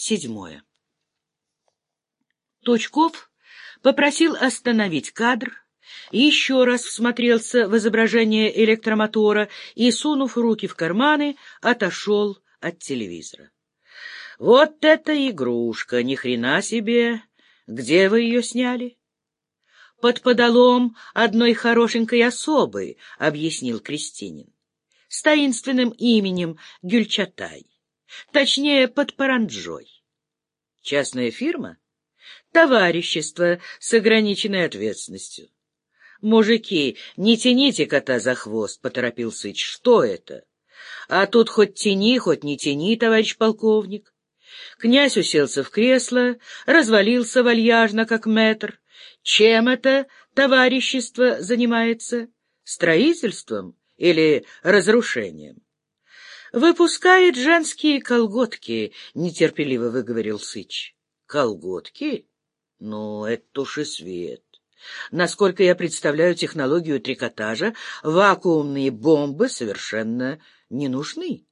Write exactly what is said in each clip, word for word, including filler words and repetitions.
Седьмое. Тучков попросил остановить кадр, еще раз всмотрелся в изображение электромотора и, сунув руки в карманы, отошел от телевизора. — Вот это игрушка, ни хрена себе! Где вы ее сняли? — Под подолом одной хорошенькой особы, — объяснил Крестинин, — с таинственным именем Гюльчатай, точнее, под паранджой. — Частная фирма? — Товарищество с ограниченной ответственностью. — Мужики, не тяните кота за хвост, — поторопил Сыч. — Что это? — А тут хоть тяни, хоть не тяни, товарищ полковник. Князь уселся в кресло, развалился вальяжно, как мэтр. Чем это товарищество занимается? Строительством или разрушением? — Выпускает женские колготки, — нетерпеливо выговорил Сыч. — Колготки? Ну, это уж и свет. Насколько я представляю технологию трикотажа, вакуумные бомбы совершенно не нужны.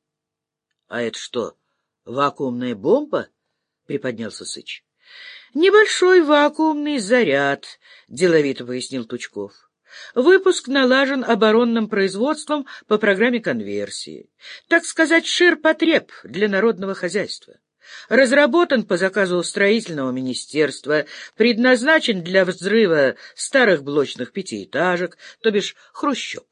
— А это что, вакуумная бомба? — приподнялся Сыч. — Небольшой вакуумный заряд, — деловито пояснил Тучков. Выпуск налажен оборонным производством по программе конверсии. Так сказать, ширпотреб для народного хозяйства. Разработан по заказу строительного министерства, предназначен для взрыва старых блочных пятиэтажек, то бишь хрущоб.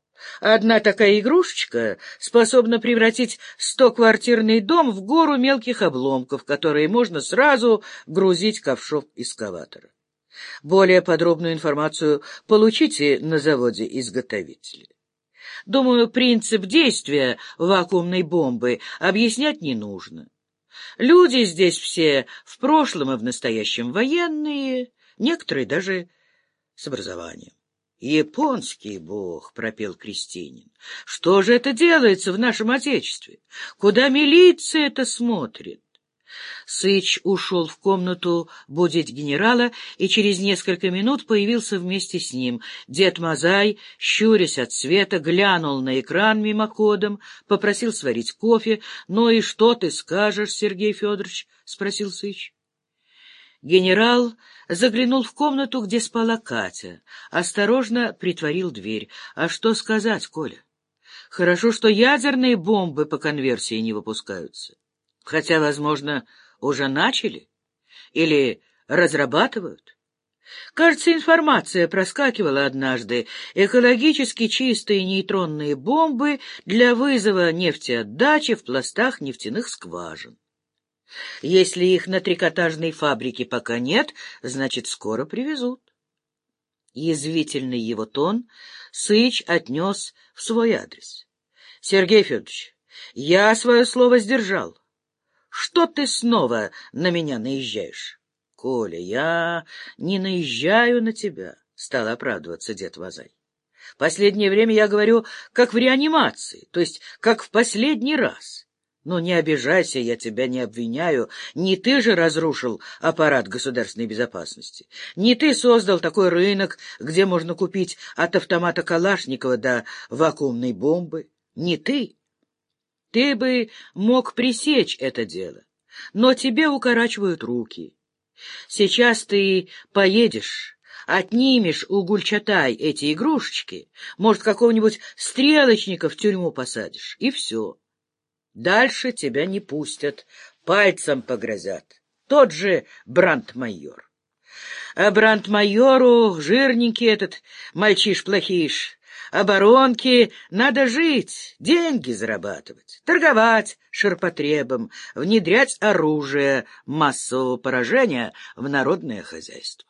Одна такая игрушечка способна превратить стоквартирный дом в гору мелких обломков, которые можно сразу грузить ковшом эскаватора. Более подробную информацию получите на заводе-изготовителе. Думаю, принцип действия вакуумной бомбы объяснять не нужно. Люди здесь все в прошлом и в настоящем военные, некоторые даже с образованием. — Японский бог, — пропел Крестинин. — Что же это делается в нашем Отечестве? Куда милиция-то смотрит? Сыч ушел в комнату будить генерала, и через несколько минут появился вместе с ним. Дед Мазай, щурясь от света, глянул на экран мимоходом, попросил сварить кофе. — Ну и что ты скажешь, Сергей Федорович? — спросил Сыч. Генерал заглянул в комнату, где спала Катя, осторожно притворил дверь. — А что сказать, Коля? Хорошо, что ядерные бомбы по конверсии не выпускаются. Хотя, возможно, уже начали или разрабатывают. Кажется, информация проскакивала однажды. Экологически чистые нейтронные бомбы для вызова нефтеотдачи в пластах нефтяных скважин. Если их на трикотажной фабрике пока нет, значит, скоро привезут. Язвительный его тон Сыч отнес в свой адрес. — Сергей Федорович, я свое слово сдержал. Что ты снова на меня наезжаешь? — Коля, я не наезжаю на тебя, — стал оправдываться дед Мазай. — Последнее время я говорю, как в реанимации, то есть как в последний раз. Но не обижайся, я тебя не обвиняю. Не ты же разрушил аппарат государственной безопасности. Не ты создал такой рынок, где можно купить от автомата Калашникова до вакуумной бомбы. Не ты. Ты бы мог пресечь это дело, но тебе укорачивают руки. Сейчас ты поедешь, отнимешь у Гюльчатай эти игрушечки, может, какого-нибудь стрелочника в тюрьму посадишь, и все. Дальше тебя не пустят, пальцем погрозят. Тот же брандмайор. А брандмайору, жирненький этот мальчиш-плохиш, оборонки, надо жить, деньги зарабатывать, торговать ширпотребом, внедрять оружие массового поражения в народное хозяйство.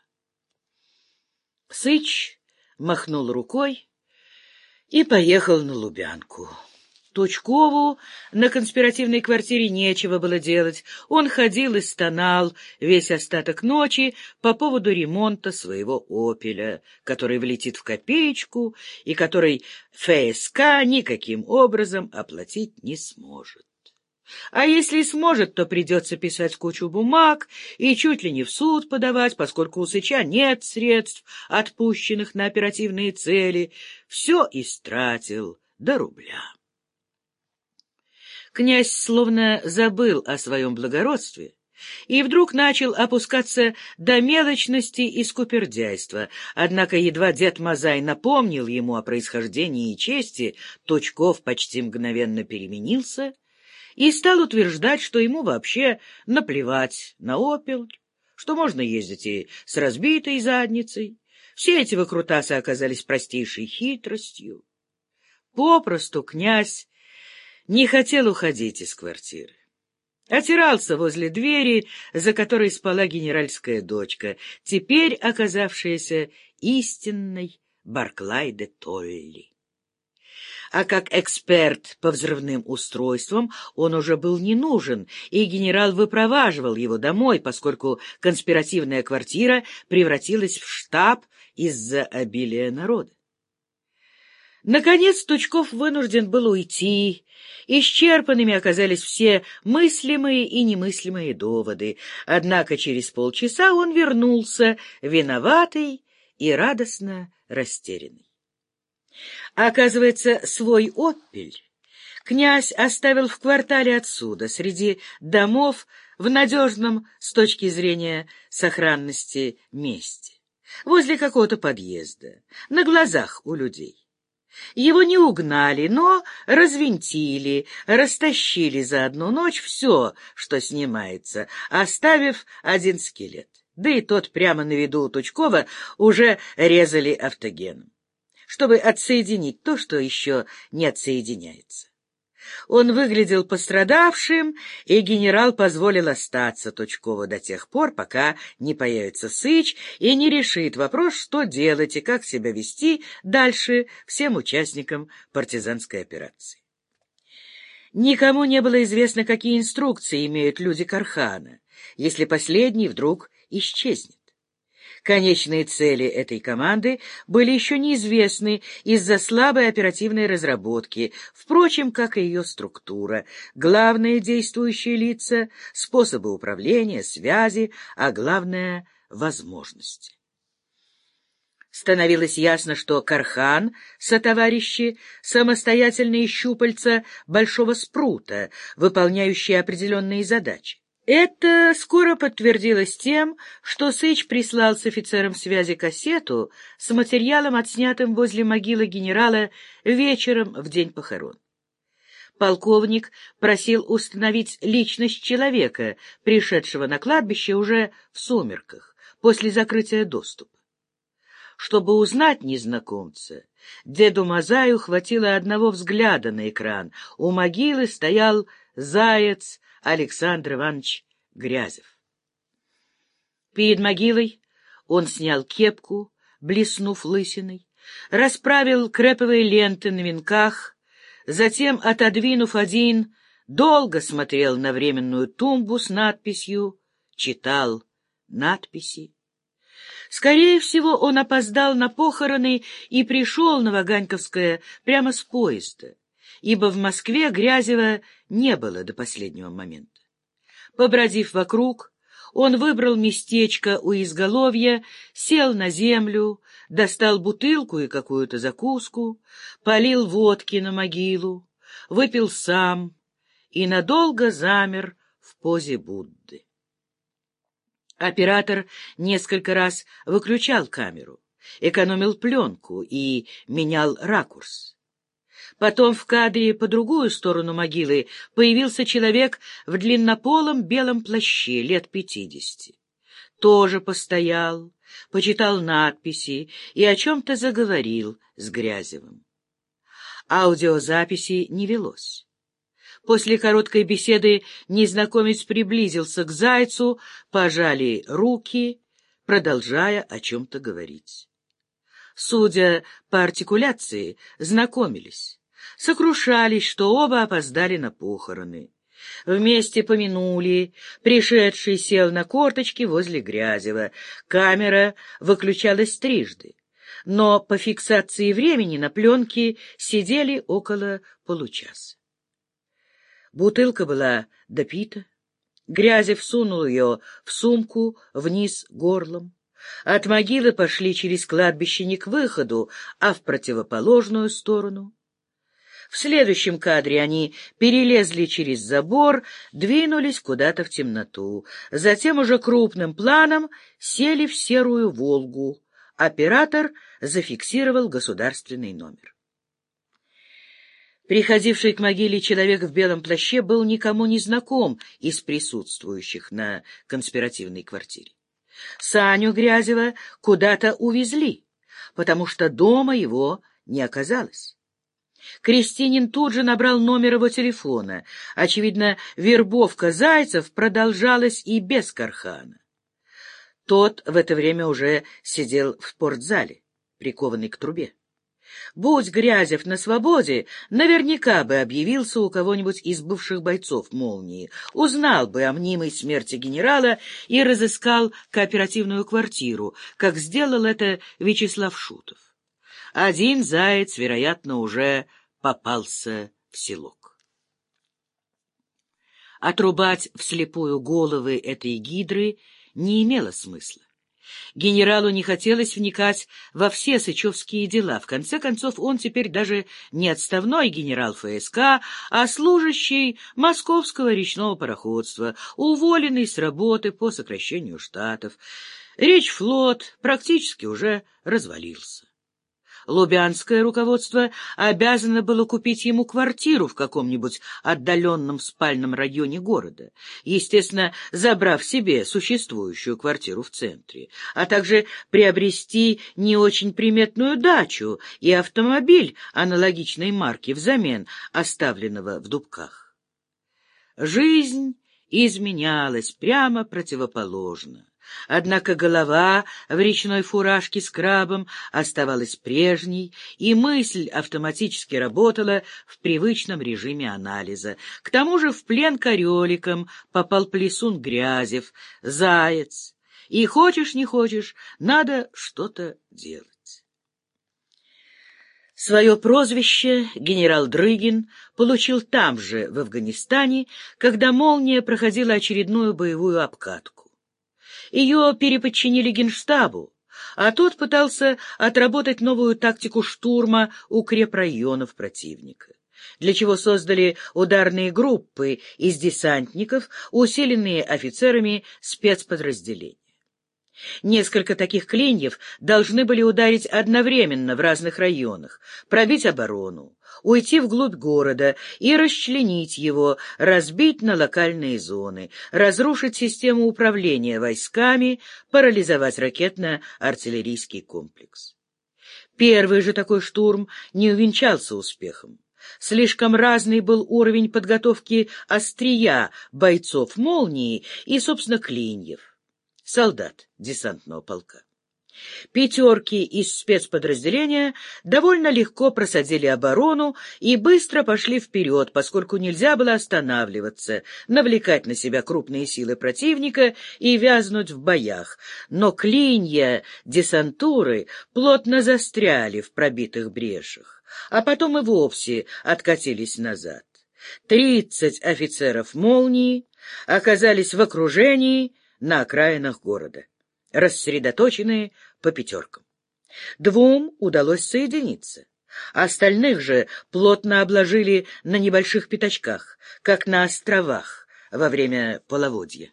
Сыч махнул рукой и поехал на Лубянку. Тучкову на конспиративной квартире нечего было делать. Он ходил и стонал весь остаток ночи по поводу ремонта своего «Опеля», который влетит в копеечку и который ФСК никаким образом оплатить не сможет. А если и сможет, то придется писать кучу бумаг и чуть ли не в суд подавать, поскольку у Сыча нет средств, отпущенных на оперативные цели. Все истратил до рубля. Князь словно забыл о своем благородстве и вдруг начал опускаться до мелочности и скупердяйства. Однако едва дед Мазай напомнил ему о происхождении и чести, Тучков почти мгновенно переменился и стал утверждать, что ему вообще наплевать на опел, что можно ездить и с разбитой задницей. Все эти выкрутасы оказались простейшей хитростью. Попросту князь не хотел уходить из квартиры. Отирался возле двери, за которой спала генеральская дочка, теперь оказавшаяся истинной Барклай де Толли. А как эксперт по взрывным устройствам он уже был не нужен, и генерал выпроваживал его домой, поскольку конспиративная квартира превратилась в штаб из-за обилия народа. Наконец Тучков вынужден был уйти. Исчерпанными оказались все мыслимые и немыслимые доводы. Однако через полчаса он вернулся, виноватый и радостно растерянный. Оказывается, свой «Опель» князь оставил в квартале отсюда, среди домов, в надежном с точки зрения сохранности месте, возле какого-то подъезда, на глазах у людей. Его не угнали, но развинтили, растащили за одну ночь все, что снимается, оставив один скелет. Да и тот прямо на виду у Тучкова уже резали автогеном, чтобы отсоединить то, что еще не отсоединяется. Он выглядел пострадавшим, и генерал позволил остаться Тучкову до тех пор, пока не появится Сыч и не решит вопрос, что делать и как себя вести дальше всем участникам партизанской операции. Никому не было известно, какие инструкции имеют люди Корхана, если последний вдруг исчезнет. Конечные цели этой команды были еще неизвестны из-за слабой оперативной разработки, впрочем, как и ее структура, главные действующие лица, способы управления, связи, а главное — возможности. Становилось ясно, что Корхан сотоварищи — самостоятельные щупальца большого спрута, выполняющие определенные задачи. Это скоро подтвердилось тем, что Сыч прислал с офицером связи кассету с материалом, отснятым возле могилы генерала вечером в день похорон. Полковник просил установить личность человека, пришедшего на кладбище уже в сумерках, после закрытия доступа. Чтобы узнать незнакомца, деду Мазаю хватило одного взгляда на экран. У могилы стоял заяц Александр Иванович Грязев. Перед могилой он снял кепку, блеснув лысиной, расправил креповые ленты на венках, затем, отодвинув один, долго смотрел на временную тумбу с надписью, читал надписи. Скорее всего, он опоздал на похороны и пришел на Ваганьковское прямо с поезда, ибо в Москве Грязева не было до последнего момента. Побродив вокруг, он выбрал местечко у изголовья, сел на землю, достал бутылку и какую-то закуску, полил водки на могилу, выпил сам и надолго замер в позе Будды. Оператор несколько раз выключал камеру, экономил пленку и менял ракурс. Потом в кадре по другую сторону могилы появился человек в длиннополом белом плаще лет пятидесяти. Тоже постоял, почитал надписи и о чем-то заговорил с Грязевым. Аудиозаписи не велось. После короткой беседы незнакомец приблизился к зайцу, пожали руки, продолжая о чем-то говорить. Судя по артикуляции, знакомились, сокрушались, что оба опоздали на похороны. Вместе помянули, пришедший сел на корточки возле Грязева. Камера выключалась трижды, но по фиксации времени на пленке сидели около получаса. Бутылка была допита. Грязев сунул ее в сумку вниз горлом. От могилы пошли через кладбище не к выходу, а в противоположную сторону. В следующем кадре они перелезли через забор, двинулись куда-то в темноту. Затем уже крупным планом сели в серую «Волгу». Оператор зафиксировал государственный номер. Приходивший к могиле человек в белом плаще был никому не знаком из присутствующих на конспиративной квартире. Саню Грязева куда-то увезли, потому что дома его не оказалось. Крестинин тут же набрал номер его телефона. Очевидно, вербовка зайцев продолжалась и без Кархана. Тот в это время уже сидел в спортзале, прикованный к трубе. Будь Грязев на свободе, наверняка бы объявился у кого-нибудь из бывших бойцов «Молнии», узнал бы о мнимой смерти генерала и разыскал кооперативную квартиру, как сделал это Вячеслав Шутов. Один заяц, вероятно, уже попался в селок. Отрубать вслепую головы этой гидры не имело смысла. Генералу не хотелось вникать во все сычевские дела. В конце концов, он теперь даже не отставной генерал ФСК, а служащий московского речного пароходства, уволенный с работы по сокращению штатов. Речфлот практически уже развалился. Лубянское руководство обязано было купить ему квартиру в каком-нибудь отдаленном спальном районе города, естественно, забрав себе существующую квартиру в центре, а также приобрести не очень приметную дачу и автомобиль аналогичной марки взамен оставленного в Дубках. Жизнь изменялась прямо противоположно. Однако голова в речной фуражке с крабом оставалась прежней, и мысль автоматически работала в привычном режиме анализа. К тому же в плен к ореликам попал плесун Грязев, заяц. И хочешь не хочешь, надо что-то делать. Свое прозвище генерал Дрыгин получил там же, в Афганистане, когда «Молния» проходила очередную боевую обкатку. Ее переподчинили Генштабу, а тот пытался отработать новую тактику штурма укрепрайонов противника, для чего создали ударные группы из десантников, усиленные офицерами спецподразделений. Несколько таких клиньев должны были ударить одновременно в разных районах, пробить оборону, уйти вглубь города и расчленить его, разбить на локальные зоны, разрушить систему управления войсками, парализовать ракетно-артиллерийский комплекс. Первый же такой штурм не увенчался успехом. Слишком разный был уровень подготовки острия бойцов «Молнии» и, собственно, клиньев, солдат десантного полка. Пятерки из спецподразделения довольно легко просадили оборону и быстро пошли вперед, поскольку нельзя было останавливаться, навлекать на себя крупные силы противника и вязнуть в боях. Но клинья десантуры плотно застряли в пробитых брешах, а потом и вовсе откатились назад. Тридцать офицеров «Молнии» оказались в окружении на окраинах города, рассредоточенные по пятеркам. Двум удалось соединиться. Остальных же плотно обложили на небольших пятачках, как на островах во время половодья.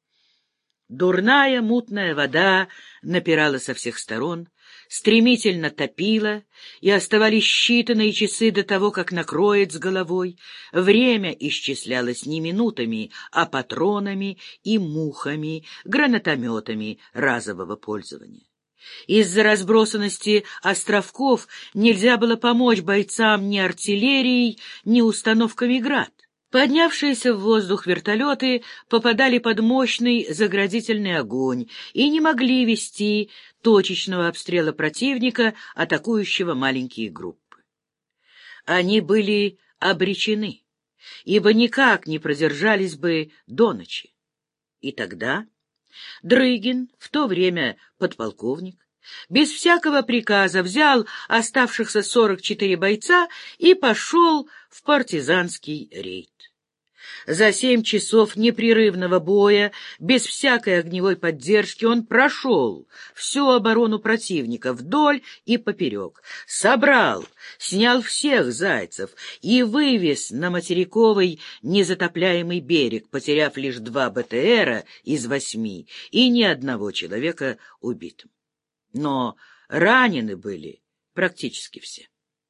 Дурная мутная вода напирала со всех сторон, стремительно топила, и оставались считанные часы до того, как накроет с головой. Время исчислялось не минутами, а патронами и мухами, гранатометами разового пользования. Из-за разбросанности островков нельзя было помочь бойцам ни артиллерией, ни установками «Град». Поднявшиеся в воздух вертолеты попадали под мощный заградительный огонь и не могли вести точечного обстрела противника, атакующего маленькие группы. Они были обречены, ибо никак не продержались бы до ночи. И тогда Дрыгин, в то время подполковник, без всякого приказа взял оставшихся сорок четыре бойца и пошел в партизанский рейд. За семь часов непрерывного боя, без всякой огневой поддержки, он прошел всю оборону противника вдоль и поперек, собрал, снял всех зайцев и вывез на материковый незатопляемый берег, потеряв лишь два БТРа из восьми и ни одного человека убитым. Но ранены были практически все.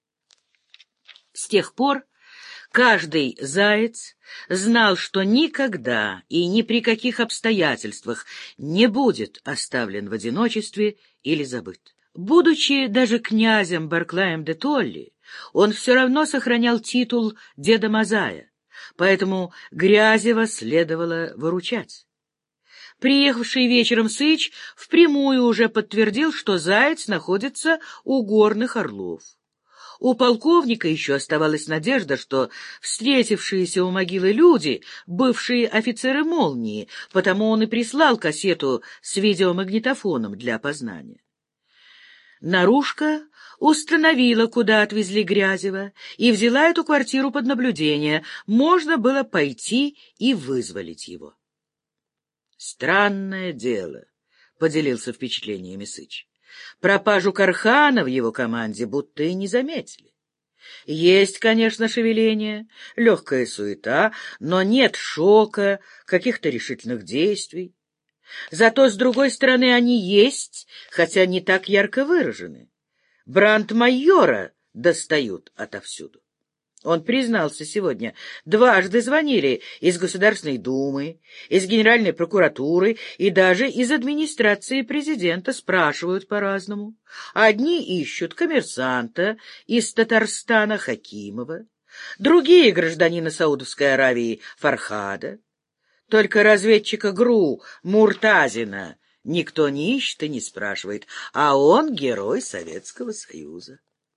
С тех пор каждый заяц знал, что никогда и ни при каких обстоятельствах не будет оставлен в одиночестве или забыт. Будучи даже князем Барклаем де Толли, он все равно сохранял титул деда Мазая, поэтому Грязева следовало выручать. Приехавший вечером Сыч впрямую уже подтвердил, что заяц находится у горных орлов. У полковника еще оставалась надежда, что встретившиеся у могилы люди — бывшие офицеры «Молнии», потому он и прислал кассету с видеомагнитофоном для опознания. Наружка установила, куда отвезли Грязева, и взяла эту квартиру под наблюдение. Можно было пойти и вызволить его. «Странное дело», — поделился впечатлениями Сыч. Пропажу Кархана в его команде будто и не заметили. Есть, конечно, шевеление, легкая суета, но нет шока, каких-то решительных действий. Зато, с другой стороны, они есть, хотя не так ярко выражены. Брандмайора достают отовсюду. Он признался сегодня, дважды звонили из Государственной Думы, из Генеральной прокуратуры и даже из администрации президента, спрашивают по-разному. Одни ищут коммерсанта из Татарстана Хакимова, другие — гражданина Саудовской Аравии Фархада. Только разведчика ГРУ Муртазина никто не ищет и не спрашивает, а он герой Советского Союза.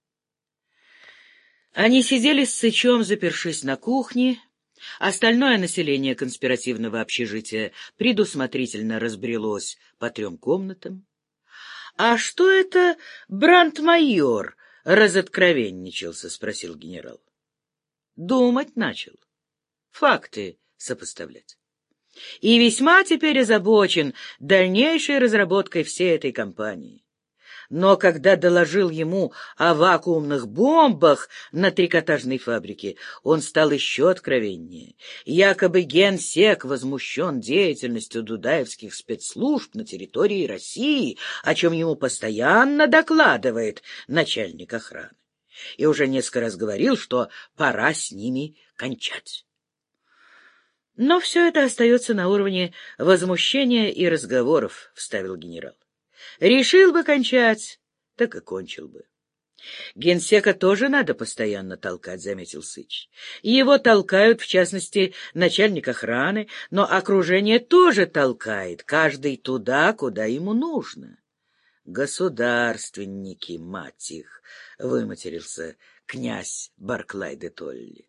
Они сидели с Сычом, запершись на кухне. Остальное население конспиративного общежития предусмотрительно разбрелось по трем комнатам. — А что это брандмайор разоткровенничался? — спросил генерал. Думать начал, факты сопоставлять. И весьма теперь озабочен дальнейшей разработкой всей этой кампании. Но когда доложил ему о вакуумных бомбах на трикотажной фабрике, он стал еще откровеннее. Якобы генсек возмущен деятельностью дудаевских спецслужб на территории России, о чем ему постоянно докладывает начальник охраны. И уже несколько раз говорил, что пора с ними кончать. Но все это остается на уровне возмущения и разговоров, — вставил генерал. Решил бы кончать, так и кончил бы. Генсека тоже надо постоянно толкать, — заметил Сыч. Его толкают, в частности, начальник охраны, но окружение тоже толкает, каждый туда, куда ему нужно. Государственники, мать их, — выматерился князь Барклай де Толли.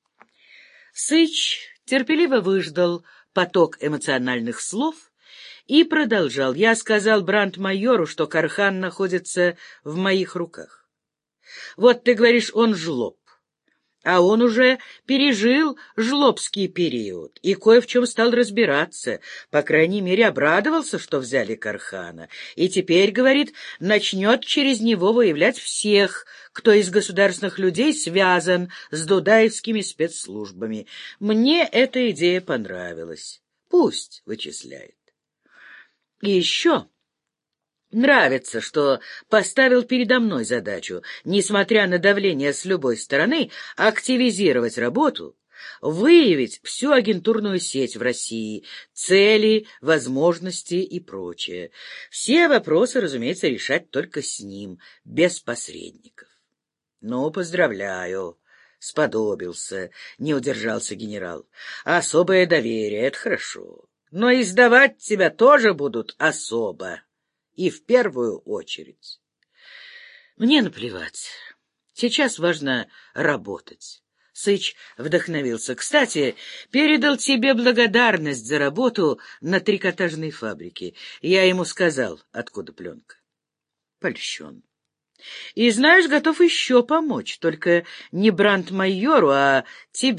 Сыч терпеливо выждал поток эмоциональных слов и продолжал. Я сказал брандмайору, что Кархан находится в моих руках. Вот ты говоришь, он жлоб. А он уже пережил жлобский период и кое в чем стал разбираться. По крайней мере, обрадовался, что взяли Кархана. И теперь, говорит, начнет через него выявлять всех, кто из государственных людей связан с дудаевскими спецслужбами. Мне эта идея понравилась. Пусть вычисляет. И еще нравится, что поставил передо мной задачу, несмотря на давление с любой стороны, активизировать работу, выявить всю агентурную сеть в России, цели, возможности и прочее. Все вопросы, разумеется, решать только с ним, без посредников. Ну, поздравляю. Сподобился, не удержался генерал. Особое доверие — это хорошо. Но издавать тебя тоже будут особо, и в первую очередь. Мне наплевать. Сейчас важно работать. Сыч вдохновился. Кстати, передал тебе благодарность за работу на трикотажной фабрике. Я ему сказал, откуда пленка. Польщен. И, знаешь, готов еще помочь, только не брандмайору, а тебе,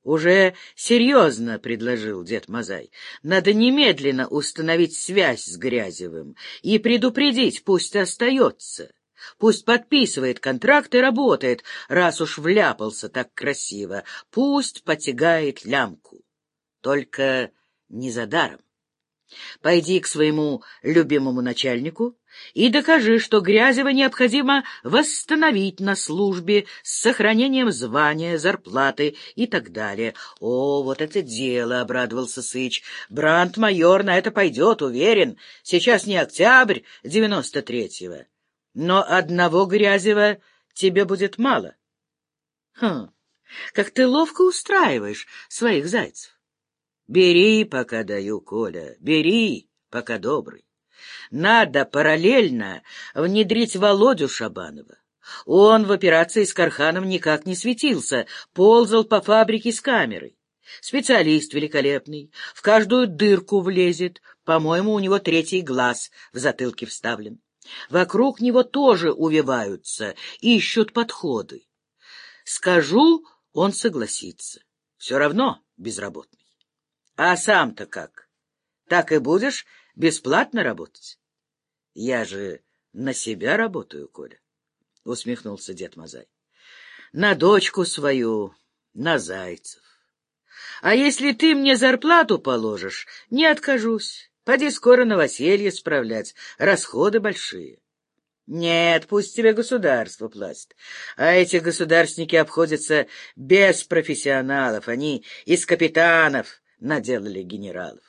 Уже серьезно, — предложил дед Мазай. — Надо немедленно установить связь с Грязевым и предупредить, пусть остается. Пусть подписывает контракт и работает, раз уж вляпался так красиво. Пусть потягает лямку. Только не за даром. Пойди к своему любимому начальнику и докажи, что Грязева необходимо восстановить на службе с сохранением звания, зарплаты и так далее. — О, вот это дело! — обрадовался Сыч. — Брандт-майор на это пойдет, уверен. Сейчас не октябрь девяносто третьего. Но одного Грязева тебе будет мало. Хм, как ты ловко устраиваешь своих зайцев. Бери, пока даю, Коля, бери, пока добрый. Надо параллельно внедрить Володю Шабанова. Он в операции с Карханом никак не светился, ползал по фабрике с камерой. Специалист великолепный, в каждую дырку влезет, по-моему, у него третий глаз в затылке вставлен. Вокруг него тоже увиваются, ищут подходы. Скажу, он согласится. Все равно безработный. А сам-то как? Так и будешь бесплатно работать? Я же на себя работаю, Коля, — усмехнулся дед Мазай. На дочку свою, на зайцев. А если ты мне зарплату положишь, не откажусь. Поди скоро новоселье справлять, расходы большие. Нет, пусть тебе государство платит. А эти государственники обходятся без профессионалов, они из капитанов наделали генералов.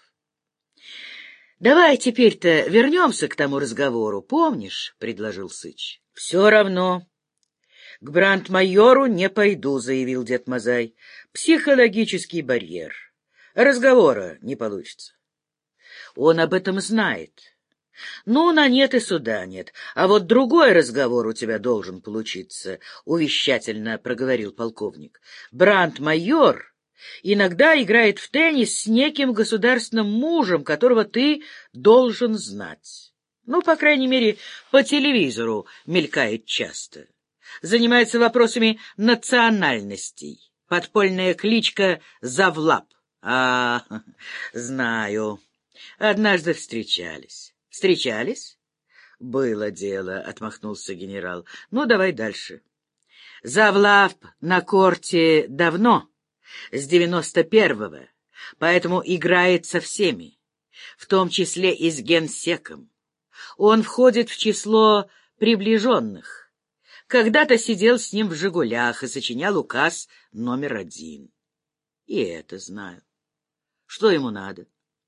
Давай теперь-то вернемся к тому разговору, помнишь, — предложил Сыч. — Все равно. К брандт-майору не пойду, — заявил дед Мазай. Психологический барьер. Разговора не получится. Он об этом знает. Ну, на нет и суда нет. А вот другой разговор у тебя должен получиться, — увещательно проговорил полковник. Брандт-майор иногда играет в теннис с неким государственным мужем, которого ты должен знать. Ну, по крайней мере, по телевизору мелькает часто. Занимается вопросами национальностей. Подпольная кличка Завлап. А, знаю. Однажды встречались. Встречались? Было дело, — отмахнулся генерал. Ну, давай дальше. Завлап на корте давно, с девяносто первого, поэтому играет со всеми, в том числе и с генсеком. Он входит в число приближенных. Когда-то сидел с ним в «Жигулях» и сочинял указ номер один. И это знаю. Что ему надо?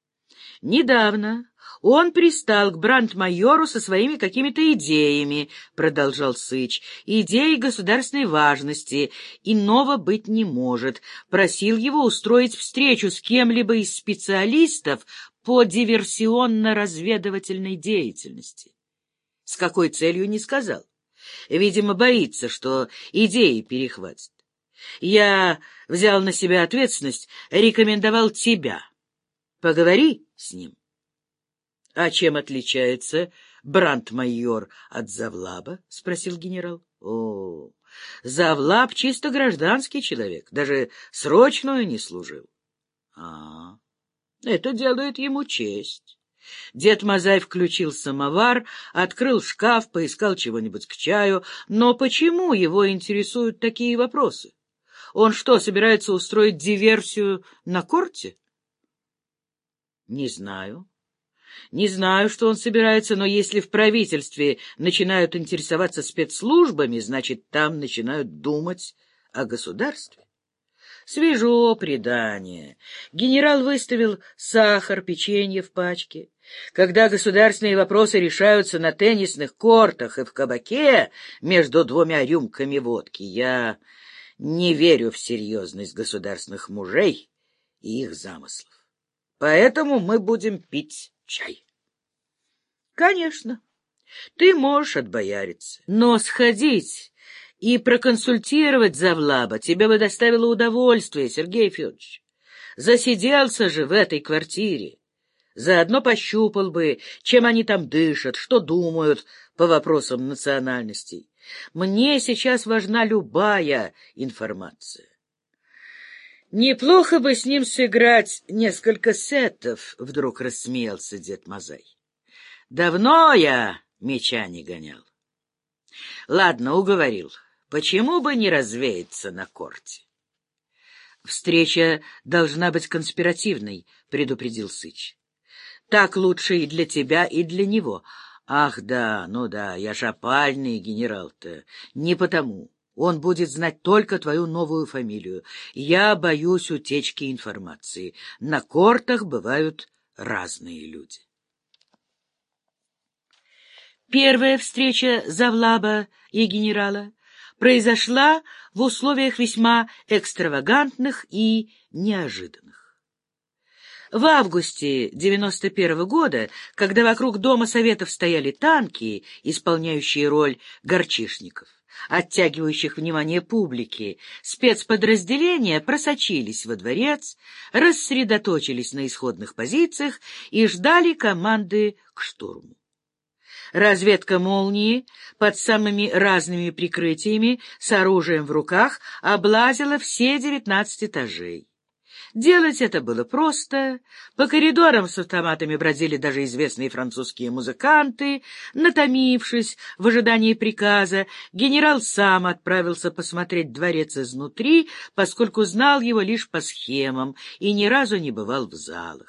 Недавно он пристал к брандт-майору со своими какими-то идеями, — продолжал Сыч, — идеи государственной важности, иного быть не может. Просил его устроить встречу с кем-либо из специалистов по диверсионно-разведывательной деятельности. С какой целью, не сказал. Видимо, боится, что идеи перехватит. Я взял на себя ответственность, рекомендовал тебя. Поговори с ним. — А чем отличается брандт-майор от Завлаба? — спросил генерал. — О, Завлаб чисто гражданский человек, даже срочную не служил. — А, это делает ему честь. Дед Мазай включил самовар, открыл шкаф, поискал чего-нибудь к чаю. Но почему его интересуют такие вопросы? Он что, собирается устроить диверсию на корте? — Не знаю. Не знаю, что он собирается, но если в правительстве начинают интересоваться спецслужбами, значит, там начинают думать о государстве. Свежо предание. Генерал выставил сахар, печенье в пачке. Когда государственные вопросы решаются на теннисных кортах и в кабаке между двумя рюмками водки, я не верю в серьезность государственных мужей и их замыслов. Поэтому мы будем пить чай. Конечно, ты можешь отбояриться, но сходить и проконсультировать Завлаба тебе бы доставило удовольствие, Сергей Федорович. Засиделся же в этой квартире. Заодно пощупал бы, чем они там дышат, что думают по вопросам национальностей. Мне сейчас важна любая информация. Неплохо бы с ним сыграть несколько сетов, — вдруг рассмеялся дед Мазай. Давно я меча не гонял. Ладно, уговорил. Почему бы не развеяться на корте? Встреча должна быть конспиративной, — предупредил Сыч. Так лучше и для тебя, и для него. Ах, да, ну да, я ж опальный генерал-то. Не потому. Он будет знать только твою новую фамилию. Я боюсь утечки информации. На кортах бывают разные люди. Первая встреча завлаба и генерала произошла в условиях весьма экстравагантных и неожиданных. В августе девяносто первого года, когда вокруг Дома Советов стояли танки, исполняющие роль горчишников, оттягивающих внимание публики, спецподразделения просочились во дворец, рассредоточились на исходных позициях и ждали команды к штурму. Разведка «Молнии» под самыми разными прикрытиями с оружием в руках облазила все девятнадцать этажей. Делать это было просто. По коридорам с автоматами бродили даже известные французские музыканты. Натомившись в ожидании приказа, генерал сам отправился посмотреть дворец изнутри, поскольку знал его лишь по схемам и ни разу не бывал в залах.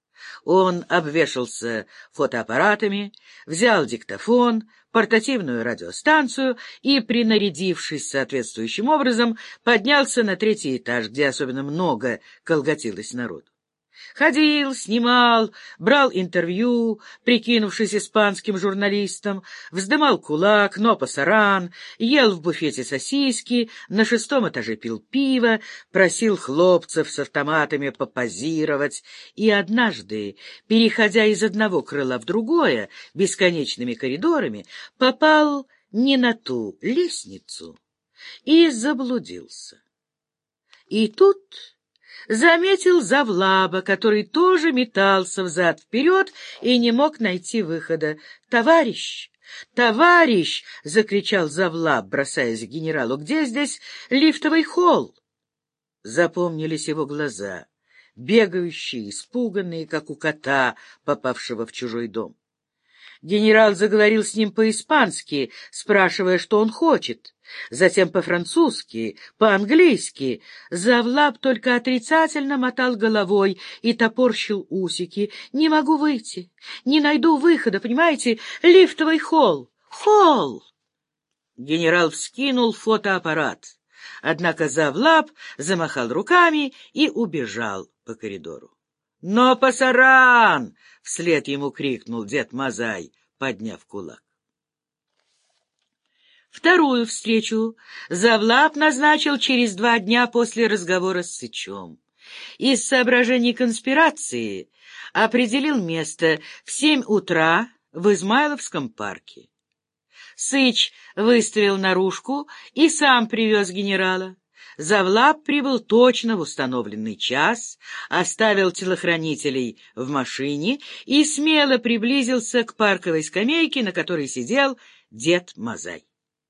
Он обвешался фотоаппаратами, взял диктофон, портативную радиостанцию и, принарядившись соответствующим образом, поднялся на третий этаж, где особенно много колготилось народу. Ходил, снимал, брал интервью, прикинувшись испанским журналистом, вздымал кулак, но пасаран, ел в буфете сосиски, на шестом этаже пил пиво, просил хлопцев с автоматами попозировать, и однажды, переходя из одного крыла в другое, бесконечными коридорами, попал не на ту лестницу и заблудился. И тут заметил завлаба, который тоже метался взад-вперед и не мог найти выхода. «Товарищ! Товарищ!» — закричал завлаб, бросаясь к генералу. «Где здесь лифтовый холл?» Запомнились его глаза, бегающие, испуганные, как у кота, попавшего в чужой дом. Генерал заговорил с ним по-испански, спрашивая, что он хочет. Затем по-французски, по-английски. Завлаб только отрицательно мотал головой и топорщил усики. «Не могу выйти, не найду выхода, понимаете? Лифтовый холл! Холл!» Генерал вскинул фотоаппарат. Однако завлаб замахал руками и убежал по коридору. «Но пасаран!» — вслед ему крикнул дед Мазай, подняв кулак. Вторую встречу завлаб назначил через два дня после разговора с Сычом. Из соображений конспирации определил место в семь утра в Измайловском парке. Сыч выставил наружку и сам привез генерала. Завлаб прибыл точно в установленный час, оставил телохранителей в машине и смело приблизился к парковой скамейке, на которой сидел дед Мазай.